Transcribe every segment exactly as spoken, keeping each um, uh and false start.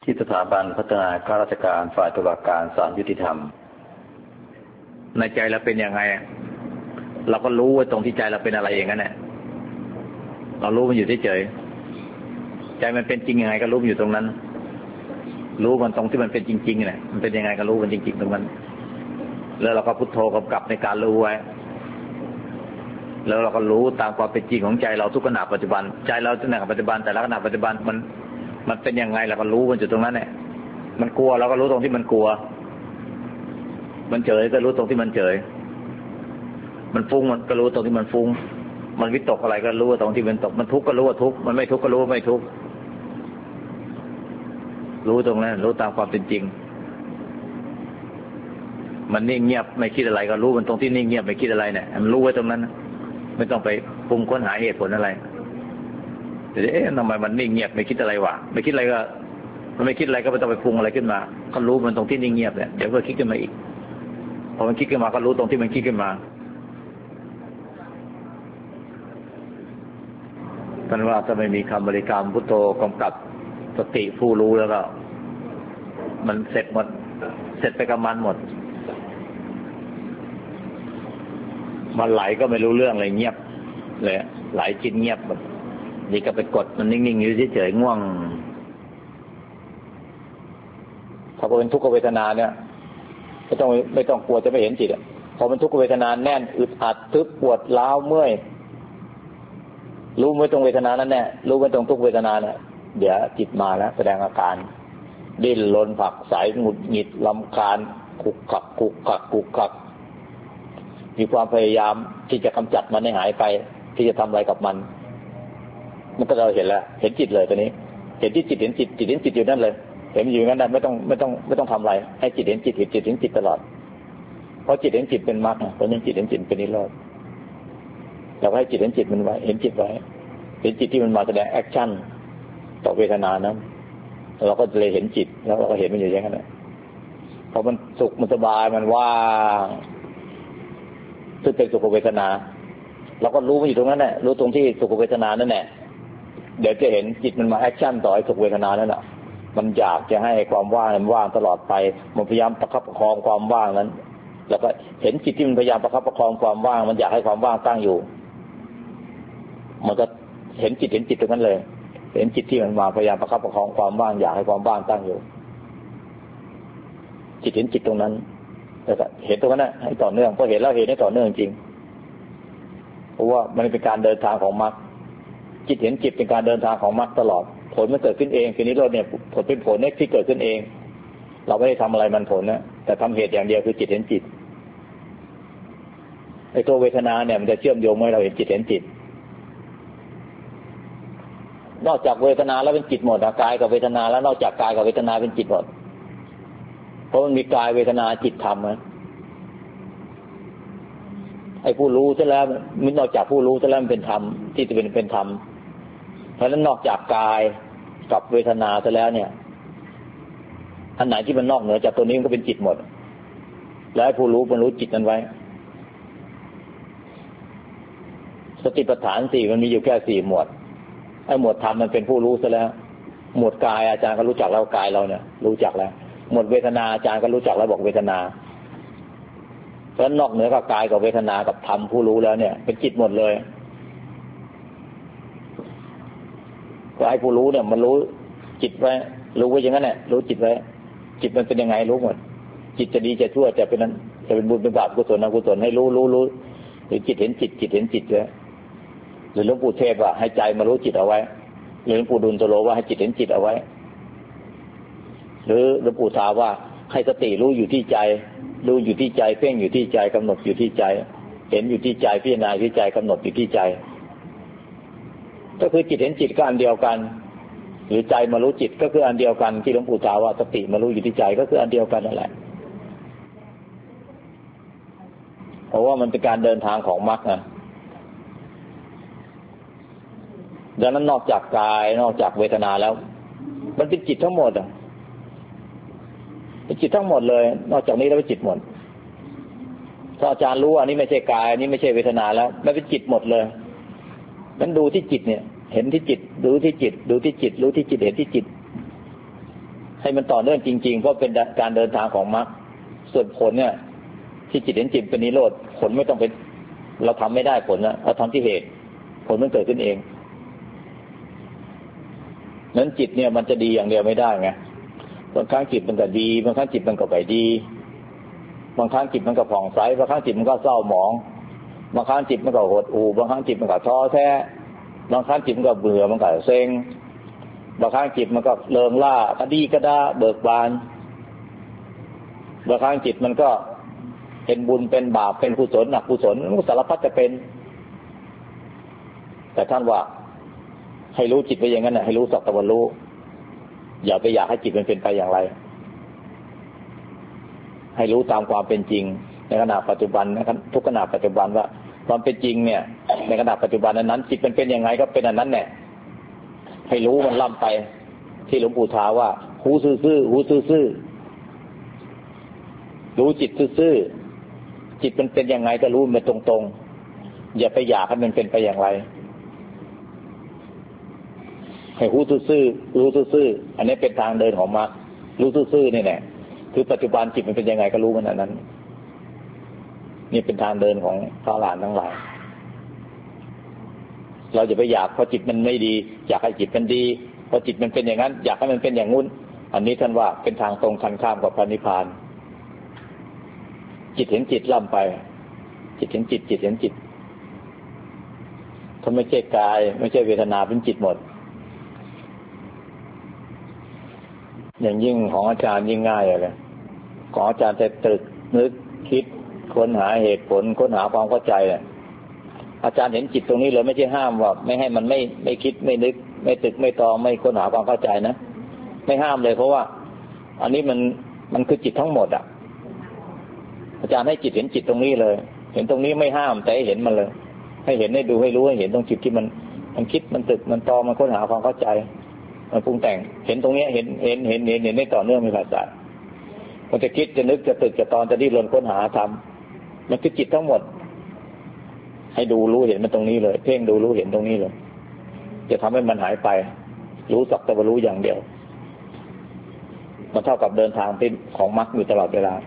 ที่สถาบันพัฒนาข้าราชการฝ่ายตุลาการศาลยุติธรรมในใจเราเป็นยังไงเราก็รู้ว่าตรงที่ใจเราเป็นอะไรเองนั่นแหละเรารู้มันอยู่เฉยๆใจมันเป็นจริงยังไงก็รู้มันอยู่ตรงนั้นรู้มันตรงที่มันเป็นจริงๆเนี่ยมันเป็นยังไงก็รู้มันจริงๆตรงนั้นแล้วเราก็พุทโธกำกับในการรู้ไว้แล้วเราก็รู้ตามความเป็นจริงของใจเราทุกขณะปัจจุบันใจเราทุกขณะปัจจุบันแต่ละขณะปัจจุบันมันมันเป็นยังไงเราก็รู้มันอยู่ตรงนั้นแหละมันกลัวเราก็รู้ตรงที่มันกลัวมันเฉยก็รู้ตรงที่มันเฉยมันฟุ้งมันก็รู้ตรงที่มันฟุ้งมันวิตกอะไรก็รู้ตรงที่มันตกมันทุกข์ก็รู้ว่าทุกข์มันไม่ทุกข์ก็รู้ว่าไม่ทุกข์รู้ตรงนั้นรู้ตามความเป็นจริงมันนิ่งเงียบไม่คิดอะไรก็รู้มันตรงที่นิ่งเงียบไม่คิดอะไรเนี่ยมันรู้ไว้ตรงนั้นไม่ต้องไปปรุงค้นหาเหตุผลอะไรแต่เอ๊ะทำไมมันนิ่งเงียบไม่คิดอะไรวะไม่คิดอะไรก็มันไม่คิดอะไรก็ไม่ต้องไปปรุงอะไรขึ้นมาก็รู้มันตรงที่นิ่งเงียบเนี่ยเดี๋ยวก็คิดขึ้นมาอีกพอมันคิดขึ้นมาก็รู้ตรงที่มันคิดขึ้นมาท่านว่าถ้าไม่มีคำบริกรรมพุทโธกำกับสติผู้รู้แล้วก็มันเสร็จหมดเสร็จไปกับมันหมดมันไหลก็ไม่รู้เรื่องเลยเงียบเลยไหลจิตเงียบแบบนี่ก็ไปกดมันนิ่งๆอยู่เฉยๆง่วงพอเป็นทุกขเวทนาเนี่ยไม่ต้องไม่ต้องกลัวจะไม่เห็นจิตอ่ะพอเป็นทุกขเวทนาแน่นอึดอัดทึบปวดร้าวเมื่อยรู้ไม่ตรงเวทนานั้นแน่รู้ไม่ตรงทุกเวทนาเนี่ยเดี๋ยวจิตมาแล้วแสดงอาการดิ้นรนผักใสหงุดหงิดรำคาญกุกกักกุกกักกุกกักมีความพยายามที่จะกำจัดมันให้หายไปที่จะทำอะไรกับมันมันก็เราเห็นแล้วเห็นจิตเลยตัวนี้เห็นที่จิตเห็นจิตจิตเห็นจิตอยู่นั่นเลยเห็นอยู่งั้นได้ไม่ต้องไม่ต้องไม่ต้องทำอะไรให้จิตเห็นจิตเห็นจิตเห็นจิตตลอดเพราะจิตเห็นจิตเป็นมรรคเพราะนั้นจิตเห็นจิตเป็นนิโรธเราให้จิตเห็นจิตมันไว้เห็นจิตไว้เห็นจิตที่มันมาแสดงแอคชั่นต่อเวทนานั้นเราก็เลยเห็นจิตแล้วเราก็เห็นมันอยู่อย่างนั้นแหละพอมันสุขมันสบายมันว่างซึ่งเป็นสุขเวทนาเราก็รู้มันอยู่ตรงนั้นแหละรู้ตรงที่สุขเวทนานั่นแหละเดี๋ยวจะเห็นจิตมันมาแอคชั่นต่อไอ้สุขเวทนานั่นแหละมันอยากจะให้ความว่างมันว่างตลอดไปมันพยายามประคับประคองความว่างนั้นแล้วก็เห็นจิตที่มันพยายามประคับประคองความว่างมันอยากให้ความว่างตั้งอยู่มันก็เห็นจิตเห็นจิตตรงนั้นเลยเห็นจิตที่มันมาพยายามประคับประคองความว่างอยากให้ความว่างตั้งอยู่จิตเห็นจิตตรงนั้นแล้วก็เห็นตรงนั้นนะให้ต่อเนื่องพอเห็นแล้วเห็นให้ต่อเนื่องจริงเพราะว่ามันเป็นการเดินทางของมรรคจิตเห็นจิตเป็นการเดินทางของมรรคตลอดผลมันเกิดขึ้นเองคือนิโรธเนี่ยผลเป็นผลเนี่ยที่เกิดขึ้นเองเราไม่ได้ทำอะไรมันผลนะแต่ทำเหตุอย่างเดียวคือจิตเห็นจิตไอ้ตัวเวทนาเนี่ยมันจะเชื่อมโยงให้เราเห็นจิตเห็นจิตนอกจากเวทนาแล้วเป็นจิตหมดกายกับเวทนาแล้วนอกจากกายกับเวทนาเป็นจิตหมดเพราะมันมีกายเวทนาจิตธรรมนะไอ้ผู้รู้ซะแล้วมันนอกจากผู้รู้ซะแล้วมันเป็นธรรมที่จะเป็นเป็นธรรมเพราะฉะนั้นนอกจากกายกับเวทนาซะแล้วเนี่ยอันไหนที่มันนอกเหนือจากตัวนี้มันก็เป็นจิตหมดแล้วผู้รู้มันรู้จิตนั้นไว้สติปัฏฐานสี่มันมีอยู่แค่สี่หมวดไอ้หมวดธรรมมันเป็นผู้รู้ซะแล้วหมวดกายอาจารย์ก็รู้จักแล้วกายเราเนี่ยรู้จักแล้วหมวดเวทนาอาจารย์ก็รู้จักแล้วบอกเวทนาเพราะนอกเหนือกับกายกับเวทนากับธรรมผู้รู้แล้วเนี่ยเป็นจิตหมดเลยก็ไอ้ผู้รู้เนี่ยมันรู้จิตไว้รู้ไว้อย่างนั้นแหละรู้จิตไว้จิตมันเป็นยังไงรู้หมดจิตจะดีจะชั่วจะเป็นนั้นจะเป็นบุญเป็นบาปกุศลอกุศลให้รู้รู้รู้หรือจิตเห็นจิตจิตเห็นจิตเลยหรือหลวงปู่เทพว่าให้ใจมารู้จิตเอาไว้หรือหลวงปู่ดุลโตโลว่าให้จิตเห็นจิตเอาไว้หรือหลวงปู่ทาว่าให้สติรู้อยู่ที่ใจรู้อยู่ที่ใจเพ่งอยู่ที่ใจกำหนดอยู่ที่ใจเห็นอยู่ที่ใจพิจารณาอยู่ที่ใจกำหนดอยู่ที่ใจก็คือจิตเห็นจิตก็อันเดียวกันหรือใจมารู้จิตก็คืออันเดียวกันที่หลวงปู่ทาว่าสติมารู้อยู่ที่ใจก็คืออันเดียวกันนั่นแหละเพราะว่ามันเป็นการเดินทางของมรรคนะดังนั้นนอกจากกายนอกจากเวทนาแล้วมันเป็นจิตทั้งหมดอ่ะเป็นจิตทั้งหมดเลยนอกจากนี้แล้วเป็นจิตหมดถ้าอาจารย์รู้ว่านี่ไม่ใช่กายนี่ไม่ใช่เวทนาแล้วมันเป็นจิตหมดเลยงั้นดูที่จิตเนี่ยเห็นที่จิตดูที่จิตดูที่จิตรู้ที่จิตเห็นที่จิตให้มันต่อเนื่องจริงๆเพราะเป็นการเดินทางของมรรคส่วนผลเนี่ยที่จิตเห็นจิตเป็นนิโรธผลไม่ต้องเป็นเราทำไม่ได้ผลนะเราทำที่เหตุผลมันเกิดขึ้นเองนั้นจิตเนี่ยมันจะดีอย่างเดียวไม่ได้ไงบางครั้งจิตมันก็ดีบางครั้งจิตมันก็ไม่ดีบางครั้งจิตมันก็ผ่องใสบางครั้งจิตมันก็เศร้าหมองบางครั้งจิตมันก็หดหู่บางครั้งจิตมันก็ท้อแท้บางครั้งจิตมันก็เบื่อมันก็เซ็งบางครั้งจิตมันก็เลิงล่ากระดี้กระด้าเบิกบานบางครั้งจิตมันก็เป็นบุญเป็นบาปเป็นกุศลอกุศลมันสารพัดจะเป็นแต่ท่านว่าให้รู้จิตไปอย่างนั้นนะให้รู้สักแต่ว่ารู้อย่าไปอยากให้จิตมันเป็นไปอย่างไรให้รู้ตามความเป็นจริงในขณะปัจจุบันนะครับทุกขณะปัจจุบันว่าความเป็นจริงเนี่ยในขณะปัจจุบันนั้นจิตมันเป็นยังไงก็เป็นอันนั้นแหละให้รู้มันล่ำไปที่หลวงปู่ทาว่าหูซื่อๆหูซื่อๆรู้จิตซื่อๆจิตมันเป็นยังไงก็รู้มันตรงๆอย่าไปอยากให้มันเป็นไปอย่างไรให้รู้ซื่อๆรู้ซื่อๆอันนี้เป็นทางเดินของมรรครู้ซื่อๆนี่แหละคือปัจจุบันจิตมันเป็นยังไงก็รู้มันอันนั้นนี่เป็นทางเดินของพระอรหันต์ทั้งหลายเราอย่าไปอยากเพราะจิตมันไม่ดีอยากให้จิตมันดีเพราะจิตมันเป็นอย่างนั้นอยากให้มันเป็นอย่างงู้นอันนี้ท่านว่าเป็นทางตรงกันข้ามกับพระนิพพานจิตเห็นจิตล่ำไปจิตเห็นจิตจิตเห็นจิตถ้าไม่ใช่กายไม่ใช่เวทนาเป็นจิตหมดอย่างยิ่งของอาจารย์ยิ่งง่ายเลยของอาจารย์จะตรึกนึกคิดค้นหาเหตุผลค้นหาความเข้าใจเนี่ยอาจารย์เห็นจิตตรงนี้เลยไม่ใช่ห้ามว่าไม่ให้มันไม่ไม่คิดไม่นึกไม่ตึกไม่ตองไม่ค้นหาความเข้าใจนะไม่ห้ามเลยเพราะว่าอันนี้มันมันคือจิตทั้งหมดอ่ะอาจารย์ให้จิตเห็นจิตตรงนี้เลยเห็นตรงนี้ไม่ห้ามแต่ให้เห็นมันเลยให้เห็นให้ดูให้รู้ให้เห็นตรงจิตที่มันมันคิดมันตึกมันตองมันค้นหาความเข้าใจมันปรุงแต่งเห็นตรงนี้เห็นเห็นเห็นเห็นเห็นได้ต่อเนื่องไม่ขาดสายมันจะคิดจะนึกจะตึกจะตอนจะดิ้นรนค้นหาทำมันคือจิตทั้งหมดให้ดูรู้เห็นมันตรงนี้เลยเพ่งดูรู้เห็นตรงนี้เลยจะทำให้มันหายไปรู้สักแต่ว่ารู้อย่างเดียวมันเท่ากับเดินทางที่ของมรรคอยู่ตลอดเวลา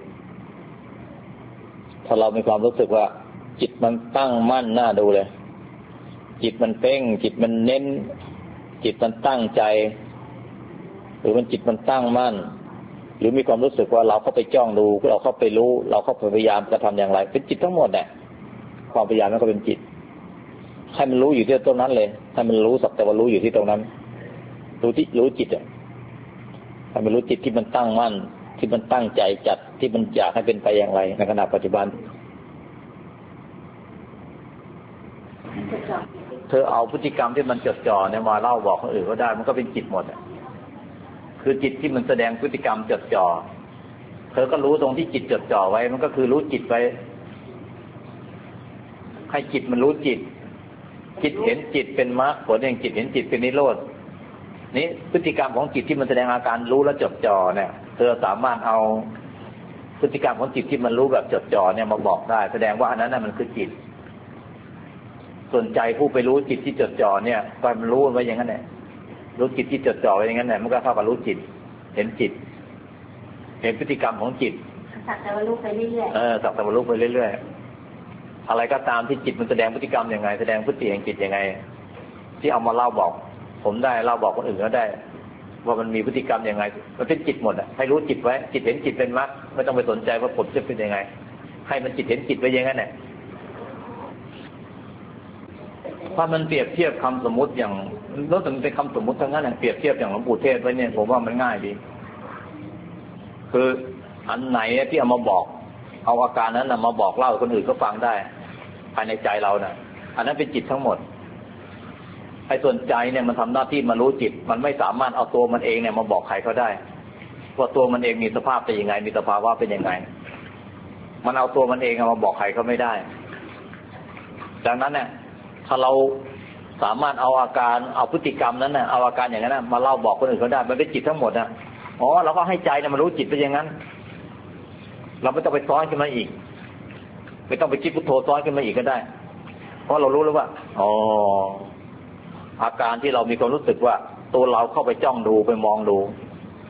ถ้าเรามีความรู้สึกว่าจิตมันตั้งมั่นน่าดูเลยจิตมันเพ่งจิตมันเน้นจิตมันตั้งใจหรือมันจิตมันตั้งมั่นหรือมีความรู้สึกว่าเราเข้าไปจ้องดูเราเข้าไปรู้เราเข้าไปพยายามจะทำอย่างไรเป็นจิตทั้งหมดเนี่ยความพยายามนั้นก็เป็นจิตให้มันรู้อยู่ที่ตรงนั้นเลยให้มันรู้สักแต่ว่ารู้อยู่ที่ตรงนั้นรู้ที่รู้จิตอ่ะให้มันรู้จิตที่มันตั้งมั่นที่มันตั้งใจจัดที่มันอยากให้เป็นไปอย่างไรในขณะปัจจุบันเธอเอาพฤติกรรมที่มันจดจ่อเนี่ยมาเล่าบอกคนอื่นก็ได้มันก็เป็นจิตหมดอ่ะคือจิตที่มันแสดงพฤติกรรมจดจ่อเธอก็รู้ตรงที่จิตจดจ่อไว้มันก็คือรู้จิตไว้ให้จิตมันรู้จิตจิตเห็นจิตเป็นมรรคผลแห่งจิตเห็นจิตเป็นนิโรธนี่พฤติกรรมของจิตที่มันแสดงอาการรู้และจดจ่อเนี่ยเธอสามารถเอาพฤติกรรมของจิตที่มันรู้แบบจดจ่อเนี่ยมาบอกได้แสดงว่าอันนั้นน่ะมันคือจิตส่วนใจผู้ไปรู้จิตที่จดจ่อเนี่ยก็มันรู้ไว้อย่างนั้นแหละรู้จิตที่จดจ่อไว้อย่างนั้นแหละมันก็เท่ากับรู้จิตเห็นจิตเห็นพฤติกรรมของจิตสักแต่ว่ารู้ไปเรื่อยๆเออสักแต่ว่ารู้ไปเรื่อยๆอะไรก็ตามที่จิตมันแสดงพฤติกรรมยังไงแสดงพฤติแห่งจิตยังไงที่เอามาเล่าบอกผมได้เล่าบอกคนอื่นก็ได้ว่ามันมีพฤติกรรมยังไงมันเป็นจิตหมดอ่ะให้รู้จิตไว้จิตเห็นจิตเป็นมรรคไม่ต้องไปสนใจว่าผลจะเป็นยังไงให้มันจิตเห็นจิตไว้อย่างนั้นแหละถ้ามันเปรียบเทียบคำสมมุติอย่างแล้วถึงเป็นคำสมมุติทั้งนั้นแหละเปรียบเทียบอย่างหลวงปู่เทศไว้เนี่ยผมว่ามันง่ายดีคืออันไหนที่เอามาบอกเอาอาการนั้นนะมาบอกเล่าคนอื่นก็ฟังได้ภายในใจเราน่ะอันนั้นเป็นจิตทั้งหมดไอ้ส่วนใจเนี่ยมันทำหน้าที่มารู้จิตมันไม่สามารถเอาตัวมันเองเนี่ยมาบอกใครเขาได้ว่าตัวมันเองมีสภาพเป็นยังไงมีสภาวะเป็นยังไงมันเอาตัวมันเองมาบอกใครเขาไม่ได้ดังนั้นเนี่ยถ้าเราสามารถเอาอาการเอาพฤติกรรมนั้นน่ะเอาอาการอย่างนั้นมาเล่าบอกคนอื่นเขาได้มันเป็นจิตทั้งหมดนะอ๋อเราก็ให้ใจเนี่ยมันรู้จิตเป็นอย่างนั้นเราไม่ต้องไปซ้อนขึ้นมาอีกไม่ต้องไปคิดพุทโธซ้อนขึ้นมาอีกก็ได้เพราะเรารู้แล้วว่าอ๋ออาการที่เรามีความรู้สึกว่าตัวเราเข้าไปจ้องดูไปมองดู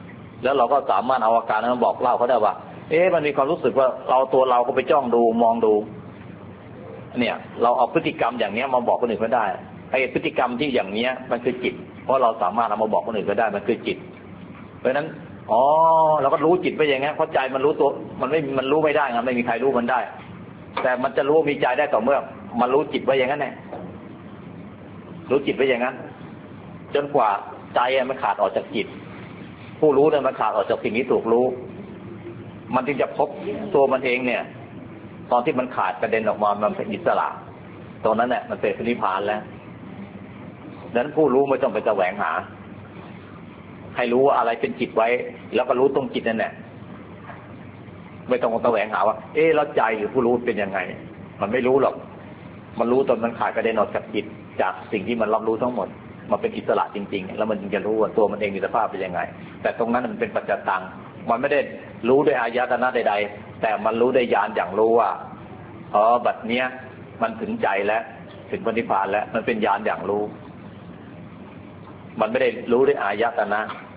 แล้วเราก็สามารถเอาอาการนั้นบอกเล่าเขาได้ว่าเอ๊ะมันมีความรู้สึกว่าเราตัวเราก็ไปจ้องดูมองดูเนี่ยเราเอาพฤติกรรมอย่างเนี้ยมาบอกคนอื่นก็ได้ไอ้พฤติกรรมที่อย่างเนี้ยมันคือจิตเพราะเราสามารถเอามาบอกคนอื่นก็ได้มันคือจิตเพราะฉะนั้นอ๋อเราก็รู้จิตไปอย่างเงี้ยเพราะใจมันรู้ตัวมันไม่มันรู้ไม่ได้นะไม่มีใครรู้มันได้แต่มันจะรู้มีใจได้ต่อเมื่อมันรู้จิตไว้อย่างนั้นแหละรู้จิตไว้อย่างนั้นจนกว่าใจมันขาดออกจากจิตผู้รู้เนี่ยมันขาดออกจากสิ่งที่ถูกรู้มันจึงจะพบตัวมันเองเนี่ยตอนที่มันขาดกระเด็นออกมามันเป็นอิสระตรงนั้นเนี่ยมันเป็นนิพพานแล้วดังนั้นผู้รู้ไม่ต้องไปแสวงหาให้รู้ว่าอะไรเป็นจิตไว้แล้วก็รู้ตรงจิตนั่นแหละไม่ต้องแสวงหาว่าเอ๊ะแล้วใจหรือผู้รู้เป็นยังไงมันไม่รู้หรอกมันรู้ตอนมันขาดกระเด็นออกจากจิตจากสิ่งที่มันรับรู้ทั้งหมดมันเป็นอิสระจริงๆแล้วมันจึงจะรู้ว่าตัวมันเองมีสภาพเป็นยังไงแต่ตรงนั้นมันเป็นปัจจตังมันไม่ได้รู้ด้วยอายตนะใดๆแต่มันรู้ด้วยญาณอย่างรู้ว่าอ๋อบัดเนี้ยมันถึงใจแล้วถึงนิพพานแล้วมันเป็นญาณอย่างรู้มันไม่ได้รู้ด้วยอายตนะ